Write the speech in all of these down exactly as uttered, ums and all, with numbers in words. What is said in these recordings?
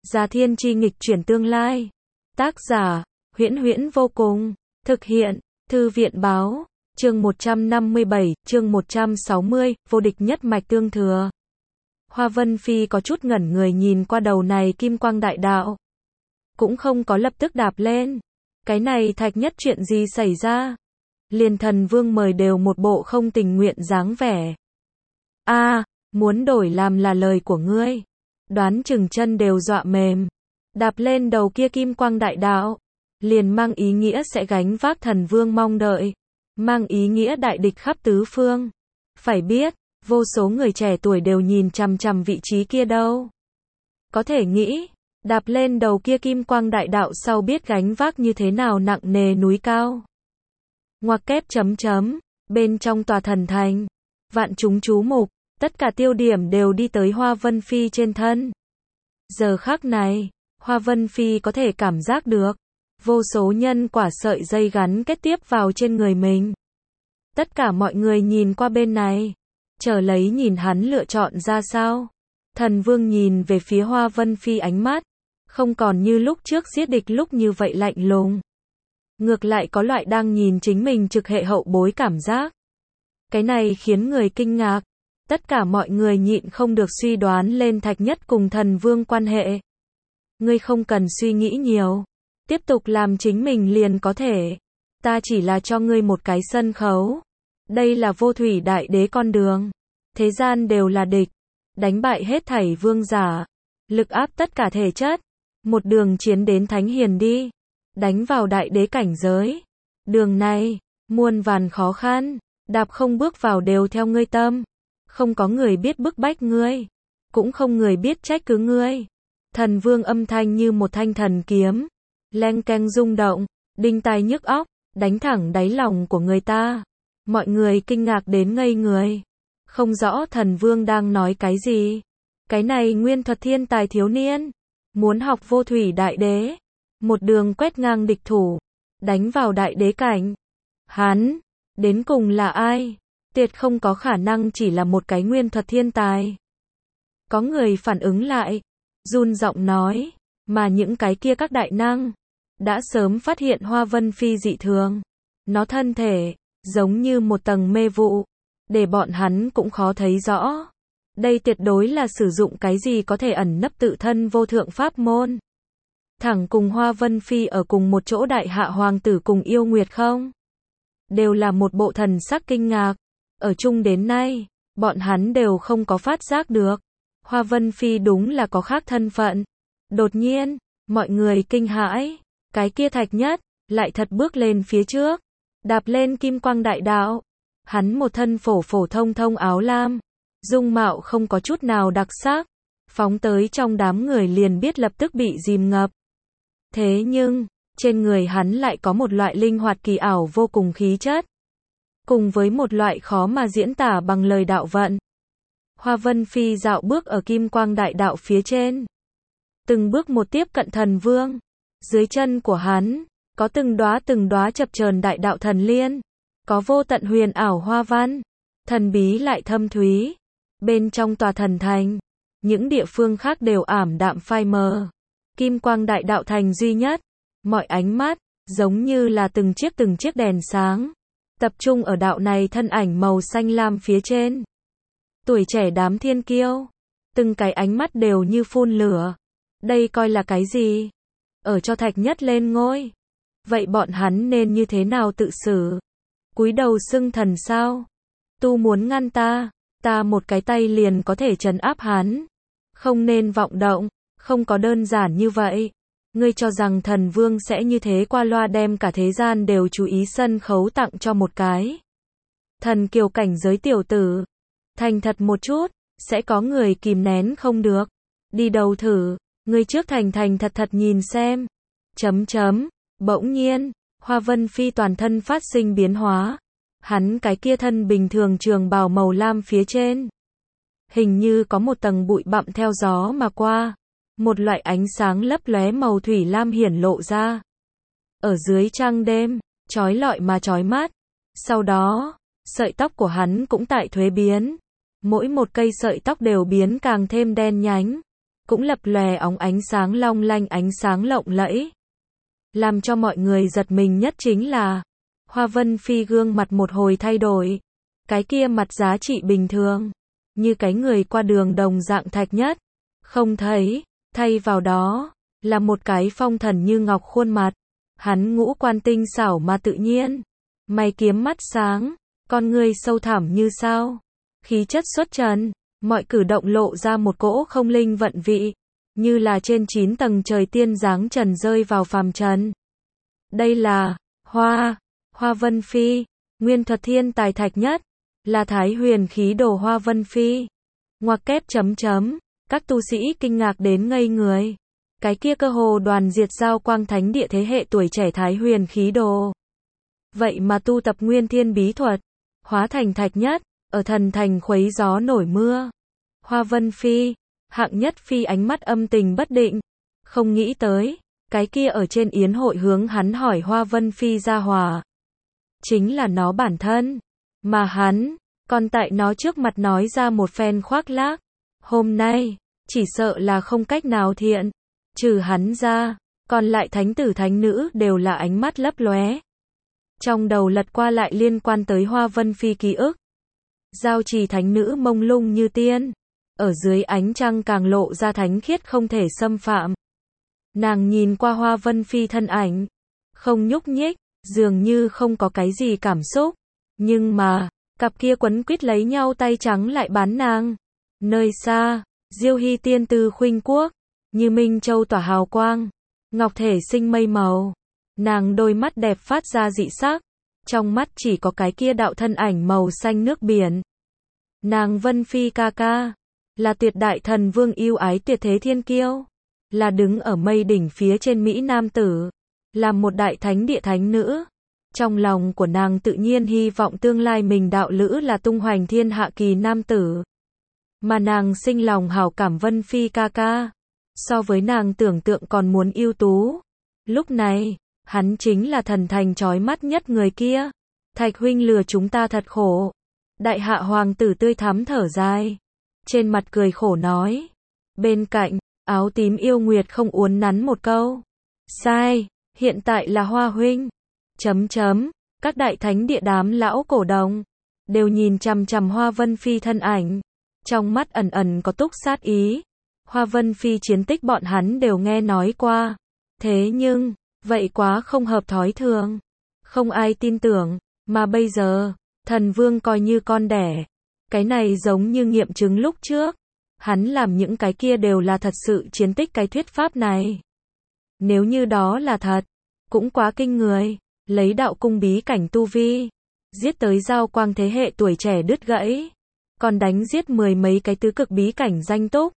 Gia Thiên Chi nghịch chuyển tương lai. Tác giả, Huyễn Huyễn vô cùng. Thực hiện, Thư viện báo. Chương một trăm năm mươi bảy, chương một trăm sáu mươi, vô địch nhất mạch tương thừa. Hoa Vân Phi có chút ngẩn người nhìn qua đầu này kim quang đại đạo. Cũng không có lập tức đạp lên. Cái này Thạch Nhất chuyện gì xảy ra? Liền Thần Vương mời đều một bộ không tình nguyện dáng vẻ. A, à, muốn đổi làm là lời của ngươi. Đoán chừng chân đều dọa mềm. Đạp lên đầu kia kim quang đại đạo. Liền mang ý nghĩa sẽ gánh vác Thần Vương mong đợi. Mang ý nghĩa đại địch khắp tứ phương. Phải biết, vô số người trẻ tuổi đều nhìn chằm chằm vị trí kia đâu. Có thể nghĩ, đạp lên đầu kia kim quang đại đạo sau biết gánh vác như thế nào nặng nề núi cao. Ngoặc kép chấm chấm, bên trong tòa thần thành, vạn chúng chú mục, tất cả tiêu điểm đều đi tới Hoa Vân Phi trên thân. Giờ khắc này, Hoa Vân Phi có thể cảm giác được, vô số nhân quả sợi dây gắn kết tiếp vào trên người mình. Tất cả mọi người nhìn qua bên này, chờ lấy nhìn hắn lựa chọn ra sao. Thần Vương nhìn về phía Hoa Vân Phi ánh mắt, không còn như lúc trước giết địch lúc như vậy lạnh lùng. Ngược lại có loại đang nhìn chính mình trực hệ hậu bối cảm giác. Cái này khiến người kinh ngạc. Tất cả mọi người nhịn không được suy đoán lên Thạch Nhất cùng Thần Vương quan hệ. Ngươi không cần suy nghĩ nhiều. Tiếp tục làm chính mình liền có thể. Ta chỉ là cho ngươi một cái sân khấu. Đây là vô thủy đại đế con đường. Thế gian đều là địch. Đánh bại hết thảy vương giả. Lực áp tất cả thể chất. Một đường chiến đến thánh hiền đi. Đánh vào đại đế cảnh giới. Đường này, muôn vàn khó khăn. Đạp không bước vào đều theo ngươi tâm. Không có người biết bức bách ngươi. Cũng không người biết trách cứ ngươi. Thần Vương âm thanh như một thanh thần kiếm. Leng keng rung động, đinh tai nhức óc, đánh thẳng đáy lòng của người ta. Mọi người kinh ngạc đến ngây người. Không rõ Thần Vương đang nói cái gì. Cái này nguyên thuật thiên tài thiếu niên. Muốn học vô thủy đại đế. Một đường quét ngang địch thủ. Đánh vào đại đế cảnh. Hắn, đến cùng là ai? Tuyệt không có khả năng chỉ là một cái nguyên thuật thiên tài. Có người phản ứng lại. Run giọng nói. Mà những cái kia các đại năng. Đã sớm phát hiện Hoa Vân Phi dị thường. Nó thân thể. Giống như một tầng mê vụ. Để bọn hắn cũng khó thấy rõ. Đây tuyệt đối là sử dụng cái gì có thể ẩn nấp tự thân vô thượng pháp môn. Thẳng cùng Hoa Vân Phi ở cùng một chỗ đại hạ hoàng tử cùng yêu nguyệt không? Đều là một bộ thần sắc kinh ngạc. Ở chung đến nay, bọn hắn đều không có phát giác được. Hoa Vân Phi đúng là có khác thân phận. Đột nhiên, mọi người kinh hãi. Cái kia Thạch Nhất, lại thật bước lên phía trước. Đạp lên kim quang đại đạo. Hắn một thân phổ phổ thông thông áo lam. Dung mạo không có chút nào đặc sắc. Phóng tới trong đám người liền biết lập tức bị dìm ngập. Thế nhưng, trên người hắn lại có một loại linh hoạt kỳ ảo vô cùng khí chất. Cùng với một loại khó mà diễn tả bằng lời đạo vận. Hoa Vân Phi dạo bước ở kim quang đại đạo phía trên. Từng bước một tiếp cận Thần Vương. Dưới chân của hắn, có từng đóa từng đóa chập chờn đại đạo thần liên. Có vô tận huyền ảo hoa văn. Thần bí lại thâm thúy. Bên trong tòa thần thành, những địa phương khác đều ảm đạm phai mờ. Kim quang đại đạo thành duy nhất. Mọi ánh mắt, giống như là từng chiếc từng chiếc đèn sáng. Tập trung ở đạo này thân ảnh màu xanh lam phía trên. Tuổi trẻ đám thiên kiêu. Từng cái ánh mắt đều như phun lửa. Đây coi là cái gì? Ở cho Thạch Nhất lên ngôi. Vậy bọn hắn nên như thế nào tự xử? Cúi đầu xưng thần sao? Tu muốn ngăn ta, ta một cái tay liền có thể trấn áp hắn. Không nên vọng động, không có đơn giản như vậy. Ngươi cho rằng Thần Vương sẽ như thế qua loa đem cả thế gian đều chú ý sân khấu tặng cho một cái. Thần kiều cảnh giới tiểu tử. Thành thật một chút, sẽ có người kìm nén không được. Đi đầu thử, ngươi trước thành thành thật thật nhìn xem. Chấm chấm, bỗng nhiên, Hoa Vân Phi toàn thân phát sinh biến hóa. Hắn cái kia thân bình thường trường bào màu lam phía trên. Hình như có một tầng bụi bặm theo gió mà qua. Một loại ánh sáng lấp lóe màu thủy lam hiển lộ ra. Ở dưới trăng đêm, chói lọi mà chói mắt. Sau đó, sợi tóc của hắn cũng tại thuế biến. Mỗi một cây sợi tóc đều biến càng thêm đen nhánh. cũng lập lòe óng ánh sáng long lanh ánh sáng lộng lẫy. Làm cho mọi người giật mình nhất chính là, Hoa Vân Phi gương mặt một hồi thay đổi. Cái kia mặt giá trị bình thường, như cái người qua đường đồng dạng thạch nhất, không thấy, thay vào đó, là một cái phong thần như ngọc khuôn mặt. Hắn ngũ quan tinh xảo mà tự nhiên, mày kiếm mắt sáng, con ngươi sâu thẳm như sao, khí chất xuất trần, mọi cử động lộ ra một cỗ không linh vận vị, như là trên chín tầng trời tiên giáng trần rơi vào phàm trần. Đây là Hoa, Hoa Vân Phi, nguyên thuật thiên tài thạch nhất, là Thái Huyền khí đồ Hoa Vân Phi. Ngoặc kép chấm chấm, các tu sĩ kinh ngạc đến ngây người. Cái kia cơ hồ đoàn diệt giao quang thánh địa thế hệ tuổi trẻ Thái Huyền khí đồ. Vậy mà tu tập nguyên thiên bí thuật, hóa thành thạch nhất, ở thần thành khuấy gió nổi mưa. Hoa Vân Phi, hạng nhất phi ánh mắt âm tình bất định, không nghĩ tới, cái kia ở trên yến hội hướng hắn hỏi Hoa Vân Phi ra hòa. Chính là nó bản thân, mà hắn, còn tại nó trước mặt nói ra một phen khoác lác. Hôm nay, chỉ sợ là không cách nào thiện, trừ hắn ra, còn lại thánh tử thánh nữ đều là ánh mắt lấp lóe. Trong đầu lật qua lại liên quan tới Hoa Vân Phi ký ức. Giao trì thánh nữ mông lung như tiên, ở dưới ánh trăng càng lộ ra thánh khiết không thể xâm phạm. Nàng nhìn qua Hoa Vân Phi thân ảnh, không nhúc nhích, dường như không có cái gì cảm xúc, nhưng mà, cặp kia quấn quýt lấy nhau tay trắng lại bán nàng. Nơi xa, Diêu Hy tiên tư khuynh quốc, như minh châu tỏa hào quang, ngọc thể sinh mây màu. Nàng đôi mắt đẹp phát ra dị sắc, trong mắt chỉ có cái kia đạo thân ảnh màu xanh nước biển. Nàng Vân Phi ca ca, là tuyệt đại thần vương yêu ái tuyệt thế thiên kiêu, là đứng ở mây đỉnh phía trên Mỹ nam tử, là một đại thánh địa thánh nữ. Trong lòng của nàng tự nhiên hy vọng tương lai mình đạo lữ là tung hoành thiên hạ kỳ nam tử. Mà nàng sinh lòng hảo cảm Vân Phi ca ca, so với nàng tưởng tượng còn muốn ưu tú. Lúc này, hắn chính là thần thành chói mắt nhất người kia. Thạch huynh lừa chúng ta thật khổ. Đại hạ hoàng tử tươi thắm thở dài, trên mặt cười khổ nói. Bên cạnh, áo tím yêu nguyệt không uốn nắn một câu. Sai, hiện tại là Hoa huynh. Chấm chấm, các đại thánh địa đám lão cổ đồng, đều nhìn chằm chằm Hoa Vân Phi thân ảnh. Trong mắt ẩn ẩn có túc sát ý. Hoa Vân Phi chiến tích bọn hắn đều nghe nói qua. Thế nhưng, vậy quá không hợp thói thường. Không ai tin tưởng, mà bây giờ, thần vương coi như con đẻ. Cái này giống như nghiệm chứng lúc trước. Hắn làm những cái kia đều là thật sự chiến tích cái thuyết pháp này. Nếu như đó là thật, cũng quá kinh người. Lấy đạo cung bí cảnh tu vi, giết tới giao quang thế hệ tuổi trẻ đứt gãy, còn đánh giết mười mấy cái tứ cực bí cảnh danh túc.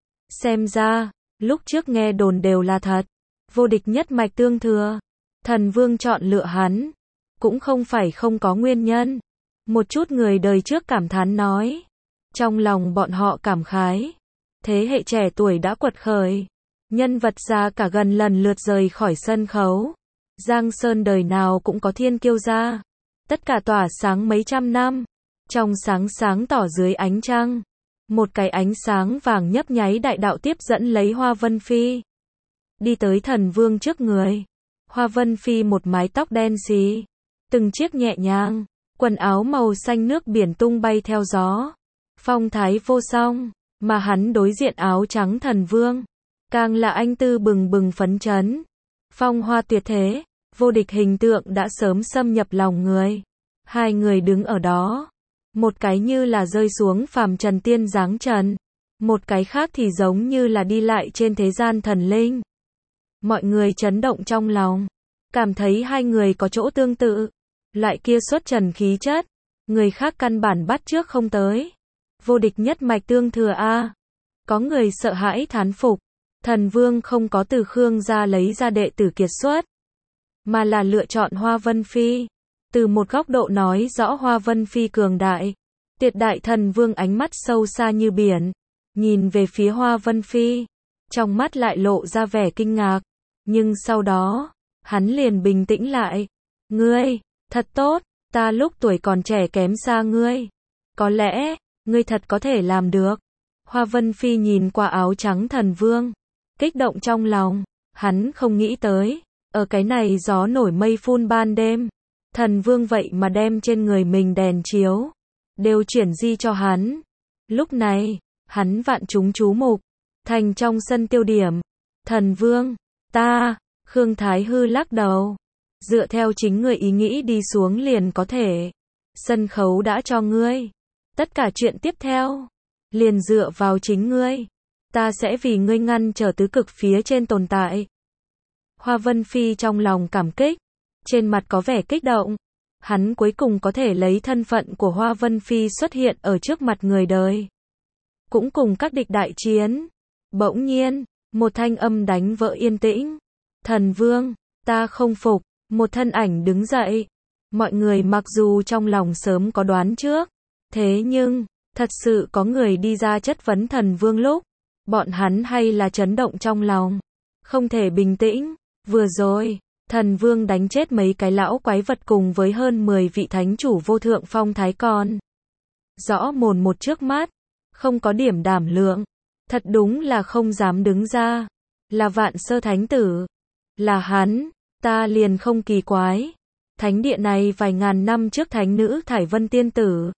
Xem ra, lúc trước nghe đồn đều là thật, vô địch nhất mạch tương thừa. Thần vương chọn lựa hắn, cũng không phải không có nguyên nhân. Một chút người đời trước cảm thán nói, trong lòng bọn họ cảm khái, thế hệ trẻ tuổi đã quật khởi, nhân vật già cả gần lần lượt rời khỏi sân khấu. Giang Sơn đời nào cũng có thiên kiêu ra, tất cả tỏa sáng mấy trăm năm, trong sáng sáng tỏ dưới ánh trăng, một cái ánh sáng vàng nhấp nháy đại đạo tiếp dẫn lấy Hoa Vân Phi, đi tới thần vương trước người. Hoa Vân Phi một mái tóc đen xì, từng chiếc nhẹ nhàng, quần áo màu xanh nước biển tung bay theo gió, phong thái vô song, mà hắn đối diện áo trắng thần vương, càng là anh tư bừng bừng phấn chấn. Phong hoa tuyệt thế, vô địch hình tượng đã sớm xâm nhập lòng người. Hai người đứng ở đó, một cái như là rơi xuống phàm trần tiên giáng trần, một cái khác thì giống như là đi lại trên thế gian thần linh. Mọi người chấn động trong lòng, cảm thấy hai người có chỗ tương tự, loại kia xuất trần khí chất, người khác căn bản bắt trước không tới. Vô địch nhất mạch tương thừa a. Có người sợ hãi thán phục. Thần vương không có từ Khương gia lấy ra đệ tử kiệt xuất, mà là lựa chọn Hoa Vân Phi. Từ một góc độ nói rõ Hoa Vân Phi cường đại. Tuyệt đại thần vương ánh mắt sâu xa như biển, nhìn về phía Hoa Vân Phi, trong mắt lại lộ ra vẻ kinh ngạc. Nhưng sau đó, hắn liền bình tĩnh lại. Ngươi, thật tốt, ta lúc tuổi còn trẻ kém xa ngươi. Có lẽ, ngươi thật có thể làm được. Hoa Vân Phi nhìn qua áo trắng thần vương, kích động trong lòng, hắn không nghĩ tới, ở cái này gió nổi mây phun ban đêm, thần vương vậy mà đem trên người mình đèn chiếu, đều chuyển di cho hắn. Lúc này, hắn vạn chúng chú mục, thành trong sân tiêu điểm. Thần vương, ta, Khương Thái Hư lắc đầu, dựa theo chính ngươi ý nghĩ đi xuống liền có thể. Sân khấu đã cho ngươi, tất cả chuyện tiếp theo, liền dựa vào chính ngươi. Ta sẽ vì ngươi ngăn trở tứ cực phía trên tồn tại. Hoa Vân Phi trong lòng cảm kích, trên mặt có vẻ kích động. Hắn cuối cùng có thể lấy thân phận của Hoa Vân Phi xuất hiện ở trước mặt người đời. Cũng cùng các địch đại chiến. Bỗng nhiên, một thanh âm đánh vỡ yên tĩnh. Thần vương, ta không phục. Một thân ảnh đứng dậy. Mọi người mặc dù trong lòng sớm có đoán trước, thế nhưng, thật sự có người đi ra chất vấn thần vương lúc, bọn hắn hay là chấn động trong lòng. Không thể bình tĩnh. Vừa rồi, thần vương đánh chết mấy cái lão quái vật cùng với hơn mười vị thánh chủ vô thượng phong thái con. Rõ mồn một trước mắt, không có điểm đảm lượng. Thật đúng là không dám đứng ra. Là Vạn Sơ Thánh Tử. Là hắn, ta liền không kỳ quái. Thánh địa này vài ngàn năm trước thánh nữ Thải Vân Tiên Tử.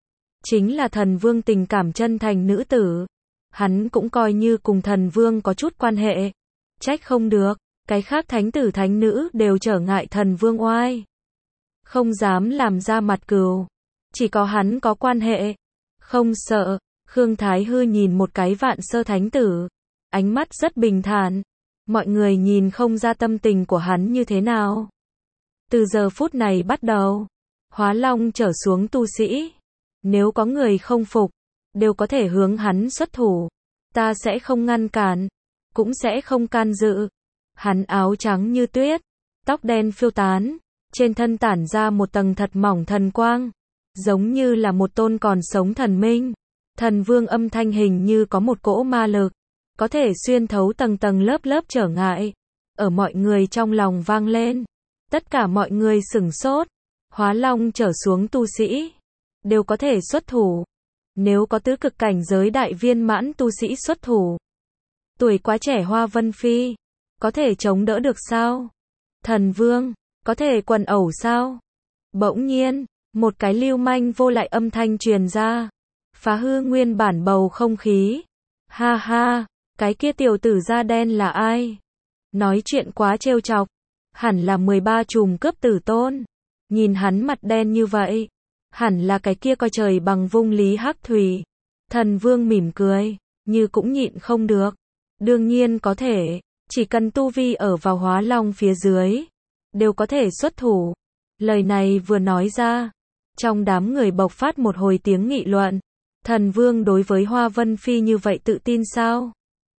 Chính là thần vương tình cảm chân thành nữ tử. Hắn cũng coi như cùng thần vương có chút quan hệ. Trách không được, cái khác thánh tử thánh nữ đều trở ngại thần vương oai. Không dám làm ra mặt cừu. Chỉ có hắn có quan hệ. Không sợ, Khương Thái Hư nhìn một cái Vạn Sơ Thánh Tử. Ánh mắt rất bình thản. Mọi người nhìn không ra tâm tình của hắn như thế nào. Từ giờ phút này bắt đầu, Hóa Long trở xuống tu sĩ. Nếu có người không phục, đều có thể hướng hắn xuất thủ. Ta sẽ không ngăn cản, cũng sẽ không can dự. Hắn áo trắng như tuyết, tóc đen phiêu tán, trên thân tản ra một tầng thật mỏng thần quang, giống như là một tôn còn sống thần minh. Thần vương âm thanh hình như có một cỗ ma lực, có thể xuyên thấu tầng tầng lớp lớp trở ngại, ở mọi người trong lòng vang lên. Tất cả mọi người sửng sốt. Hóa Long trở xuống tu sĩ, đều có thể xuất thủ. Nếu có tứ cực cảnh giới đại viên mãn tu sĩ xuất thủ, tuổi quá trẻ Hoa Vân Phi, có thể chống đỡ được sao? Thần vương, có thể quần ẩu sao? Bỗng nhiên, một cái lưu manh vô lại âm thanh truyền ra, phá hư nguyên bản bầu không khí. Ha ha, cái kia tiểu tử da đen là ai? Nói chuyện quá trêu chọc, hẳn là mười ba trùm cướp tử tôn. Nhìn hắn mặt đen như vậy, hẳn là cái kia coi trời bằng vung Lý Hắc Thủy. Thần vương mỉm cười, như cũng nhịn không được. Đương nhiên có thể, chỉ cần tu vi ở vào Hóa Long phía dưới, đều có thể xuất thủ. Lời này vừa nói ra, trong đám người bộc phát một hồi tiếng nghị luận. Thần vương đối với Hoa Vân Phi như vậy tự tin sao?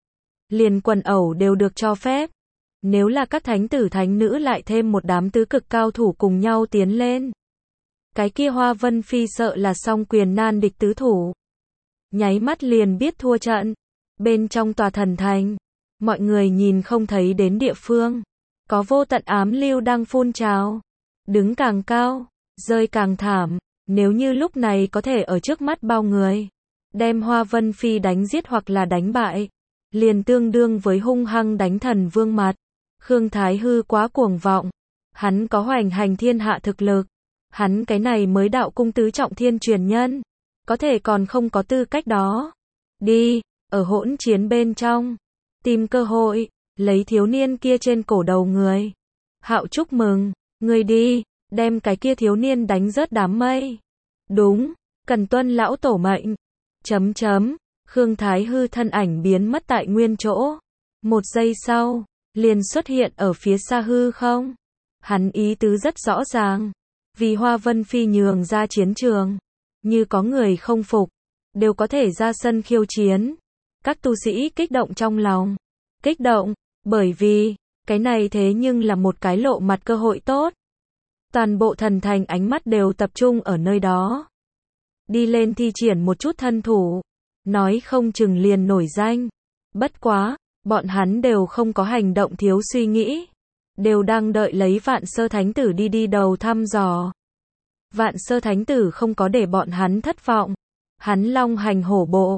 Liền quần ẩu đều được cho phép. Nếu là các thánh tử thánh nữ lại thêm một đám tứ cực cao thủ cùng nhau tiến lên, cái kia Hoa Vân Phi sợ là song quyền nan địch tứ thủ. Nháy mắt liền biết thua trận. Bên trong tòa thần thành, mọi người nhìn không thấy đến địa phương, có vô tận ám lưu đang phun trào. Đứng càng cao, rơi càng thảm. Nếu như lúc này có thể ở trước mắt bao người, đem Hoa Vân Phi đánh giết hoặc là đánh bại, liền tương đương với hung hăng đánh thần vương mặt. Khương Thái Hư quá cuồng vọng. Hắn có hoành hành thiên hạ thực lực. Hắn cái này mới đạo cung tứ trọng thiên truyền nhân, có thể còn không có tư cách đó. Đi, ở hỗn chiến bên trong, tìm cơ hội, lấy thiếu niên kia trên cổ đầu người. Hạo chúc mừng, người đi, đem cái kia thiếu niên đánh rớt đám mây. Đúng, cần tuân lão tổ mệnh. Chấm chấm, Khương Thái Hư thân ảnh biến mất tại nguyên chỗ. Một giây sau, liền xuất hiện ở phía xa hư không. Hắn ý tứ rất rõ ràng. Vì Hoa Vân Phi nhường ra chiến trường, như có người không phục, đều có thể ra sân khiêu chiến. Các tu sĩ kích động trong lòng. Kích động, bởi vì, cái này thế nhưng là một cái lộ mặt cơ hội tốt. Toàn bộ thần thành ánh mắt đều tập trung ở nơi đó. Đi lên thi triển một chút thân thủ, nói không chừng liền nổi danh. Bất quá, bọn hắn đều không có hành động thiếu suy nghĩ. Đều đang đợi lấy Vạn Sơ Thánh Tử đi đi đầu thăm dò. Vạn Sơ Thánh Tử không có để bọn hắn thất vọng. Hắn long hành hổ bộ,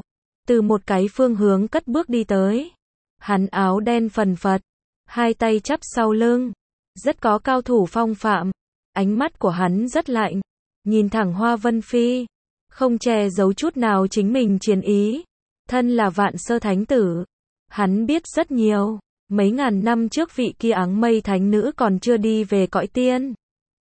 từ một cái phương hướng cất bước đi tới. Hắn áo đen phần phật, hai tay chắp sau lưng, rất có cao thủ phong phạm. Ánh mắt của hắn rất lạnh, nhìn thẳng Hoa Vân Phi, không che giấu chút nào chính mình chiến ý. Thân là Vạn Sơ Thánh Tử, hắn biết rất nhiều. Mấy ngàn năm trước vị kia áng mây thánh nữ còn chưa đi về cõi tiên.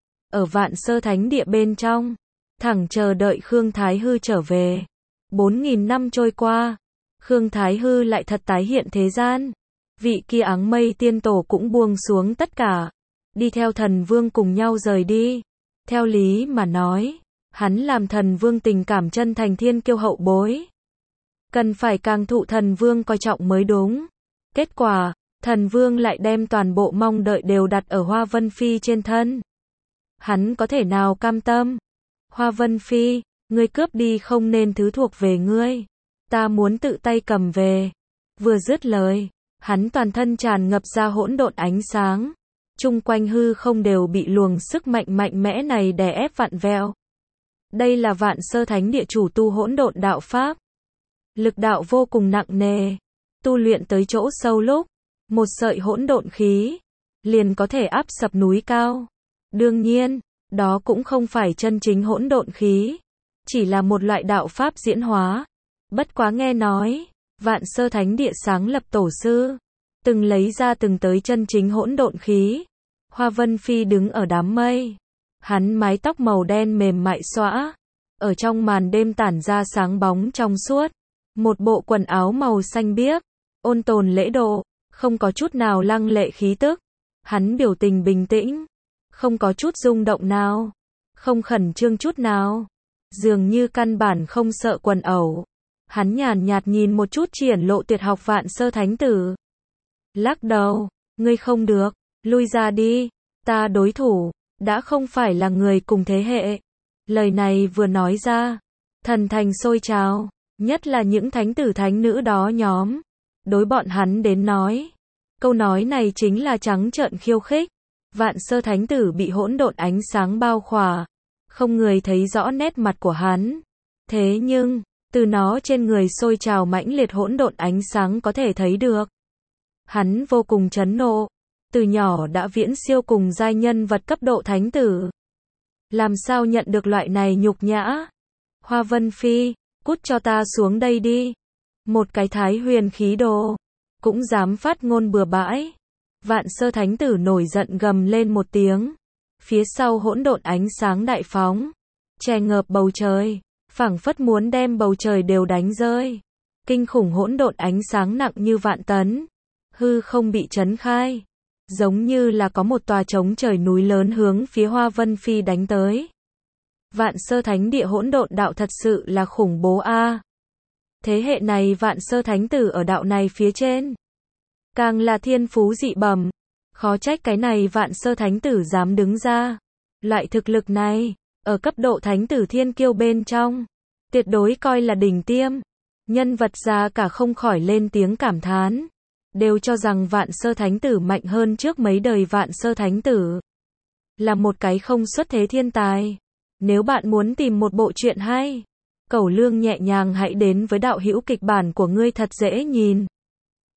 Ở Vạn Sơ Thánh Địa bên trong, thẳng chờ đợi Khương Thái Hư trở về. Bốn nghìn năm trôi qua, Khương Thái Hư lại thật tái hiện thế gian. Vị kia áng mây tiên tổ cũng buông xuống tất cả, đi theo thần vương cùng nhau rời đi. Theo lý mà nói, hắn làm thần vương tình cảm chân thành thiên kiêu hậu bối, cần phải càng thụ thần vương coi trọng mới đúng. Kết quả, thần vương lại đem toàn bộ mong đợi đều đặt ở Hoa Vân Phi trên thân. Hắn có thể nào cam tâm? Hoa Vân Phi, ngươi cướp đi không nên thứ thuộc về ngươi, ta muốn tự tay cầm về. Vừa dứt lời, hắn toàn thân tràn ngập ra hỗn độn ánh sáng, chung quanh hư không đều bị luồng sức mạnh mạnh mẽ này đè ép vặn vẹo. Đây là Vạn Sơ Thánh Địa chủ tu hỗn độn đạo pháp, lực đạo vô cùng nặng nề, tu luyện tới chỗ sâu lúc, một sợi hỗn độn khí liền có thể áp sập núi cao. Đương nhiên, đó cũng không phải chân chính hỗn độn khí, chỉ là một loại đạo pháp diễn hóa. Bất quá nghe nói, Vạn Sơ Thánh Địa sáng lập tổ sư từng lấy ra từng tới chân chính hỗn độn khí. Hoa Vân Phi đứng ở đám mây, hắn mái tóc màu đen mềm mại xõa, ở trong màn đêm tản ra sáng bóng trong suốt. Một bộ quần áo màu xanh biếc, ôn tồn lễ độ, không có chút nào lăng lệ khí tức. Hắn biểu tình bình tĩnh, không có chút rung động nào, không khẩn trương chút nào, dường như căn bản không sợ quần ẩu. Hắn nhàn nhạt nhìn một chút triển lộ tuyệt học Vạn Sơ Thánh Tử, lắc đầu, ngươi không được, lui ra đi, ta đối thủ đã không phải là người cùng thế hệ. Lời này vừa nói ra, thần thành sôi trào, nhất là những thánh tử thánh nữ đó nhóm. Đối bọn hắn đến nói, câu nói này chính là trắng trợn khiêu khích. Vạn Sơ Thánh Tử bị hỗn độn ánh sáng bao khỏa, không người thấy rõ nét mặt của hắn. Thế nhưng, từ nó trên người sôi trào mãnh liệt hỗn độn ánh sáng có thể thấy được. Hắn vô cùng chấn nộ, từ nhỏ đã viễn siêu cùng giai nhân vật cấp độ thánh tử. Làm sao nhận được loại này nhục nhã? Hoa Vân Phi, cút cho ta xuống đây đi. Một cái Thái Huyền khí đồ, cũng dám phát ngôn bừa bãi. Vạn Sơ Thánh Tử nổi giận gầm lên một tiếng. Phía sau hỗn độn ánh sáng đại phóng, che ngợp bầu trời, phảng phất muốn đem bầu trời đều đánh rơi. Kinh khủng hỗn độn ánh sáng nặng như vạn tấn, hư không bị chấn khai, giống như là có một tòa trống trời núi lớn hướng phía Hoa Vân Phi đánh tới. Vạn Sơ Thánh Địa hỗn độn đạo thật sự là khủng bố a. À. Thế hệ này Vạn Sơ Thánh Tử ở đạo này phía trên, càng là thiên phú dị bẩm, khó trách cái này Vạn Sơ Thánh Tử dám đứng ra. Loại thực lực này, ở cấp độ Thánh Tử thiên kiêu bên trong, tuyệt đối coi là đỉnh tiêm. Nhân vật già cả không khỏi lên tiếng cảm thán, đều cho rằng Vạn Sơ Thánh Tử mạnh hơn trước mấy đời Vạn Sơ Thánh Tử, là một cái không xuất thế thiên tài. Nếu bạn muốn tìm một bộ truyện hay, Cẩu Lương nhẹ nhàng hãy đến với đạo hữu kịch bản của ngươi thật dễ nhìn.